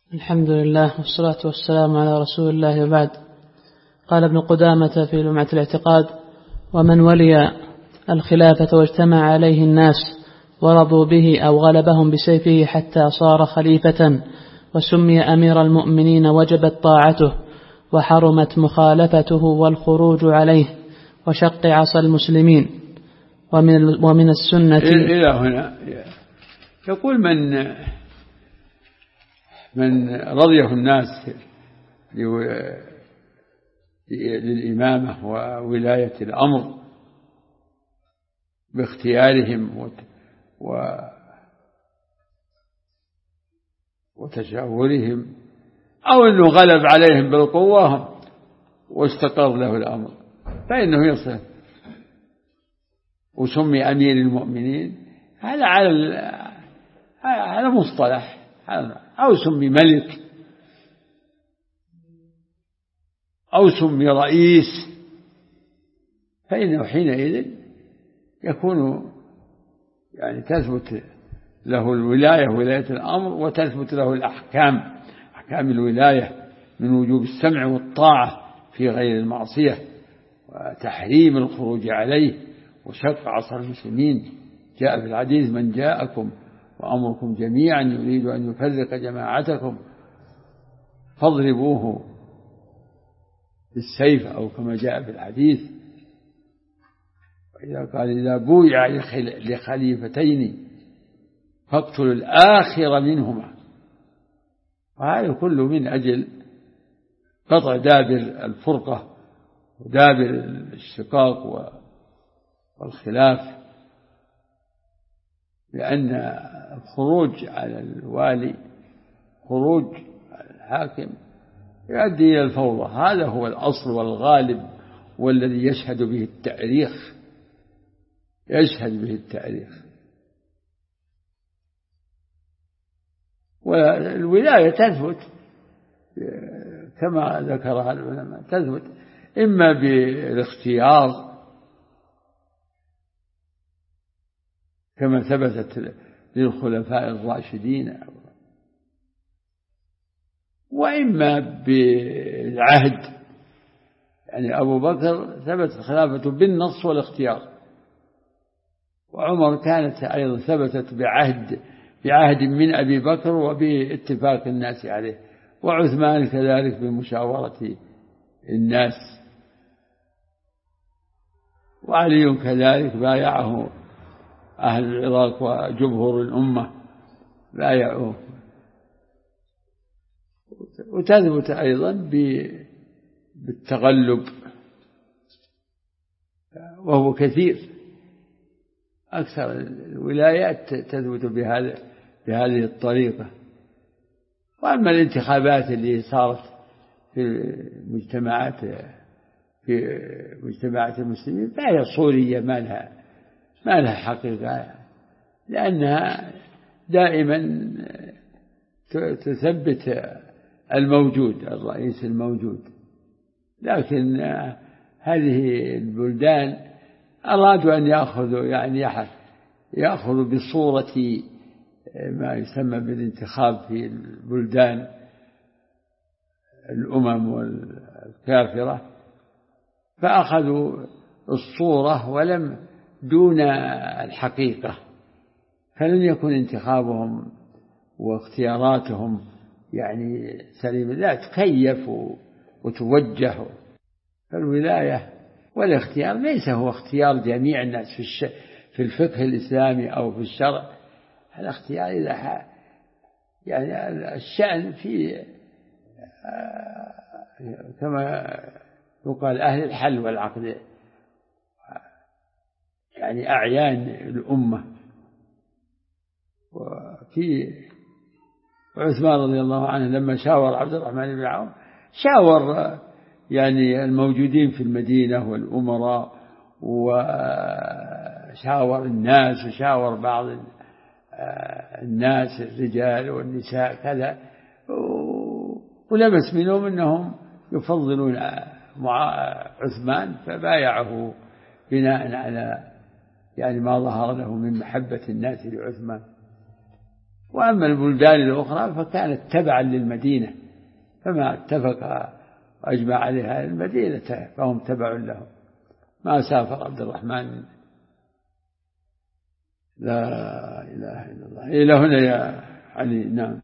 الحمد لله والصلاة والسلام على رسول الله وبعد. قال ابن قدامة في لمعة الاعتقاد: ومن ولي الخلافة واجتمع عليه الناس ورضوا به أو غلبهم بسيفه حتى صار خليفة وسمي أمير المؤمنين وجبت طاعته وحرمت مخالفته والخروج عليه وشق عصا المسلمين. ومن السنة إلى هنا يقول من رضيه الناس للإمامة وولاية الأمر باختيارهم وتشاورهم، أو أنه غلب عليهم بالقوة واستقر له الأمر فإنه يصل وسمي أمير المؤمنين. هذا على مصطلح، أو سمي ملك أو سمي رئيس، فإنه حينئذ يكون يعني تثبت له الولاية ولاية الأمر، وتثبت له الأحكام، أحكام الولاية من وجوب السمع والطاعة في غير المعصية وتحريم الخروج عليه وشق عصا المسلمين. جاء في الحديث: من جاءكم وأمركم جميعا يريد أن يفرق جماعتكم فاضربوه بالسيف، أو كما جاء في الحديث. وإذا قال: إذا بويع لخليفتين فاقتلوا الآخر منهما. وهذا كله من أجل قطع دابر الفرقة ودابر الشقاق والخلاف، لأن الخروج على الوالي، خروج على الحاكم، يؤدي إلى الفوضى. هذا هو الأصل والغالب والذي يشهد به التاريخ، يشهد به التاريخ. والولاية تثبت كما ذكرها العلماء، تثبت إما بالاختيار كما ثبتت للخلفاء الراشدين، وإما بالعهد. يعني أبو بكر ثبتت خلافته بالنص والاختيار، وعمر كانت أيضا ثبتت بعهد من أبي بكر وباتفاق الناس عليه، وعثمان كذلك بمشاورة الناس، وعلي كذلك بايعه أهل العراق وجمهور الأمة بايعوه. وتثبت أيضا بالتغلب، وهو كثير. أكثر الولايات تثبت بهذه الطريقة. وأما الانتخابات اللي صارت في مجتمعات المسلمين فهي صورية، ما لها حقيقة، لأنها دائما تثبت الموجود، الرئيس الموجود. لكن هذه البلدان أرادوا أن يأخذوا بصورة ما يسمى بالانتخاب في البلدان الأمم والكافرة، فأخذوا الصورة ولم دون الحقيقة، فلم يكن انتخابهم واختياراتهم يعني سليمة، لا، تكيف وتوجه. فالولاية والاختيار ليس هو اختيار جميع الناس في الفقه الإسلامي أو في الشرع. الاختيار إذا يعني الشأن في كما يقال أهل الحل والعقد، يعني أعيان الأمة. وفي عثمان رضي الله عنه لما شاور عبد الرحمن بن عوف، شاور يعني الموجودين في المدينة والأمراء، وشاور الناس، وشاور بعض الناس الرجال والنساء كذا، ولمس منهم أنهم يفضلون عثمان، فبايعه بناء على يعني ما ظهر له من محبة الناس لعثمان. وأما البلدان الأخرى فكانت تبعا للمدينة، فما اتفق وأجمع عليها المدينة فهم تبع له. ما سافر عبد الرحمن. لا إله إلا الله. إلى هنا يا علي. نعم.